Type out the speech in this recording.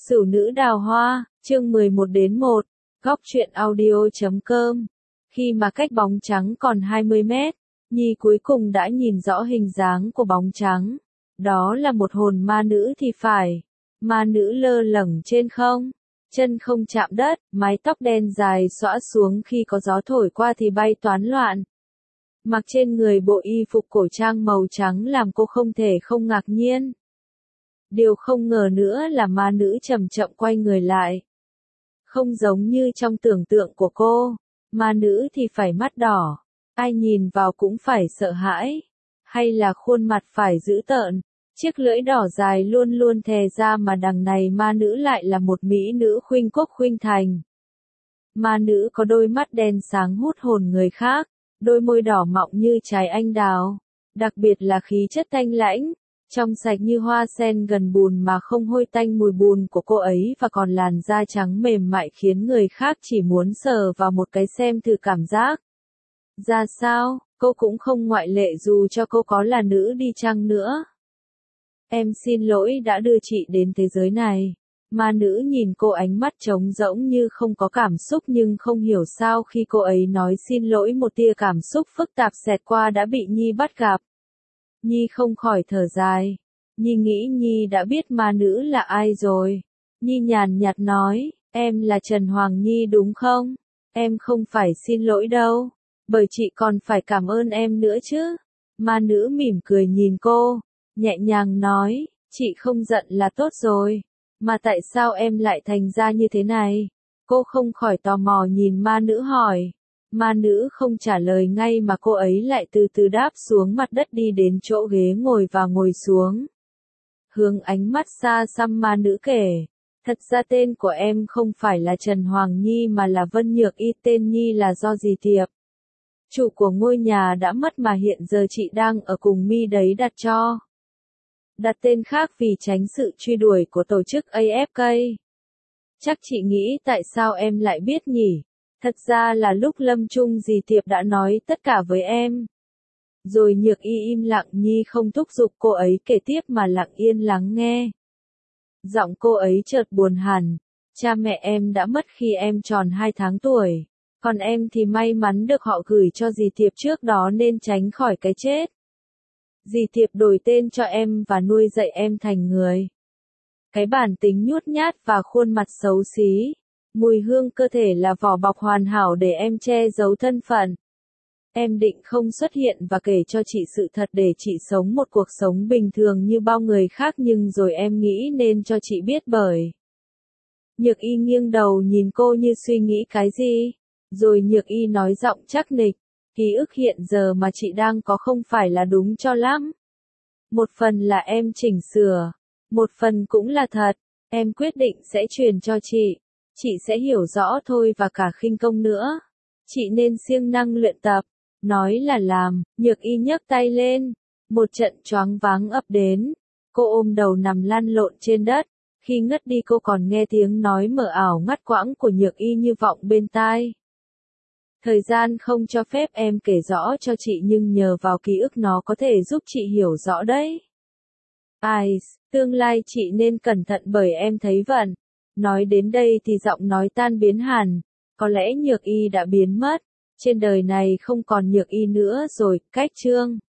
Sửu nữ đào hoa, chương 11-1, góc truyện audio.com. Khi mà cách bóng trắng còn 20 mét, Nhi cuối cùng đã nhìn rõ hình dáng của bóng trắng. Đó là một hồn ma nữ thì phải. Ma nữ lơ lửng trên không, chân không chạm đất, mái tóc đen dài xõa xuống khi có gió thổi qua thì bay toán loạn. Mặc trên người bộ y phục cổ trang màu trắng làm cô không thể không ngạc nhiên. Điều không ngờ nữa là ma nữ chậm chậm quay người lại. Không giống như trong tưởng tượng của cô, ma nữ thì phải mắt đỏ, ai nhìn vào cũng phải sợ hãi, hay là khuôn mặt phải dữ tợn, chiếc lưỡi đỏ dài luôn luôn thè ra mà đằng này ma nữ lại là một mỹ nữ khuynh quốc khuynh thành. Ma nữ có đôi mắt đen sáng hút hồn người khác, đôi môi đỏ mọng như trái anh đào, đặc biệt là khí chất thanh lãnh, trong sạch như hoa sen gần bùn mà không hôi tanh mùi bùn của cô ấy, và còn làn da trắng mềm mại khiến người khác chỉ muốn sờ vào một cái xem thử cảm giác. Ra sao, cô cũng không ngoại lệ dù cho cô có là nữ đi chăng nữa. Em xin lỗi đã đưa chị đến thế giới này. Ma nữ nhìn cô ánh mắt trống rỗng như không có cảm xúc, nhưng không hiểu sao khi cô ấy nói xin lỗi một tia cảm xúc phức tạp xẹt qua đã bị Nhi bắt gặp. Nhi không khỏi thở dài. Nhi nghĩ Nhi đã biết ma nữ là ai rồi. Nhi nhàn nhạt nói, em là Trần Hoàng Nhi đúng không? Em không phải xin lỗi đâu, bởi chị còn phải cảm ơn em nữa chứ. Ma nữ mỉm cười nhìn cô, nhẹ nhàng nói, chị không giận là tốt rồi. Mà tại sao em lại thành ra như thế này? Cô không khỏi tò mò nhìn ma nữ hỏi. Ma nữ không trả lời ngay mà cô ấy lại từ từ đáp xuống mặt đất đi đến chỗ ghế ngồi và ngồi xuống. Hướng ánh mắt xa xăm ma nữ kể, thật ra tên của em không phải là Trần Hoàng Nhi mà là Vân Nhược Y, tên Nhi là do dì Tiệp, chủ của ngôi nhà đã mất mà hiện giờ chị đang ở cùng Mi đấy đặt cho. Đặt tên khác vì tránh sự truy đuổi của tổ chức AFK. Chắc chị nghĩ tại sao em lại biết nhỉ? Thật ra là lúc lâm chung dì Tiệp đã nói tất cả với em. Rồi Nhược Y im lặng, Nhi không thúc giục cô ấy kể tiếp mà lặng yên lắng nghe. Giọng cô ấy chợt buồn hẳn. Cha mẹ em đã mất khi em tròn 2 tháng tuổi. Còn em thì may mắn được họ gửi cho dì Tiệp trước đó nên tránh khỏi cái chết. Dì Tiệp đổi tên cho em và nuôi dạy em thành người. Cái bản tính nhút nhát và khuôn mặt xấu xí. Mùi hương cơ thể là vỏ bọc hoàn hảo để em che giấu thân phận. Em định không xuất hiện và kể cho chị sự thật để chị sống một cuộc sống bình thường như bao người khác, nhưng rồi em nghĩ nên cho chị biết bởi. Nhược Y nghiêng đầu nhìn cô như suy nghĩ cái gì. Rồi Nhược Y nói giọng chắc nịch, ký ức hiện giờ mà chị đang có không phải là đúng cho lắm. Một phần là em chỉnh sửa, một phần cũng là thật. Em quyết định sẽ truyền cho chị sẽ hiểu rõ thôi, và cả khinh công nữa. Chị nên siêng năng luyện tập. Nói là làm, Nhược Y nhấc tay lên. Một trận choáng váng ập đến. Cô ôm đầu nằm lăn lộn trên đất. Khi ngất đi cô còn nghe tiếng nói mờ ảo ngắt quãng của Nhược Y như vọng bên tai. Thời gian không cho phép em kể rõ cho chị, nhưng nhờ vào ký ức nó có thể giúp chị hiểu rõ đấy. Ai, tương lai chị nên cẩn thận bởi em thấy vận. Nói đến đây thì giọng nói tan biến hẳn. Có lẽ Nhược Y đã biến mất. Trên đời này không còn Nhược Y nữa rồi. Cách chương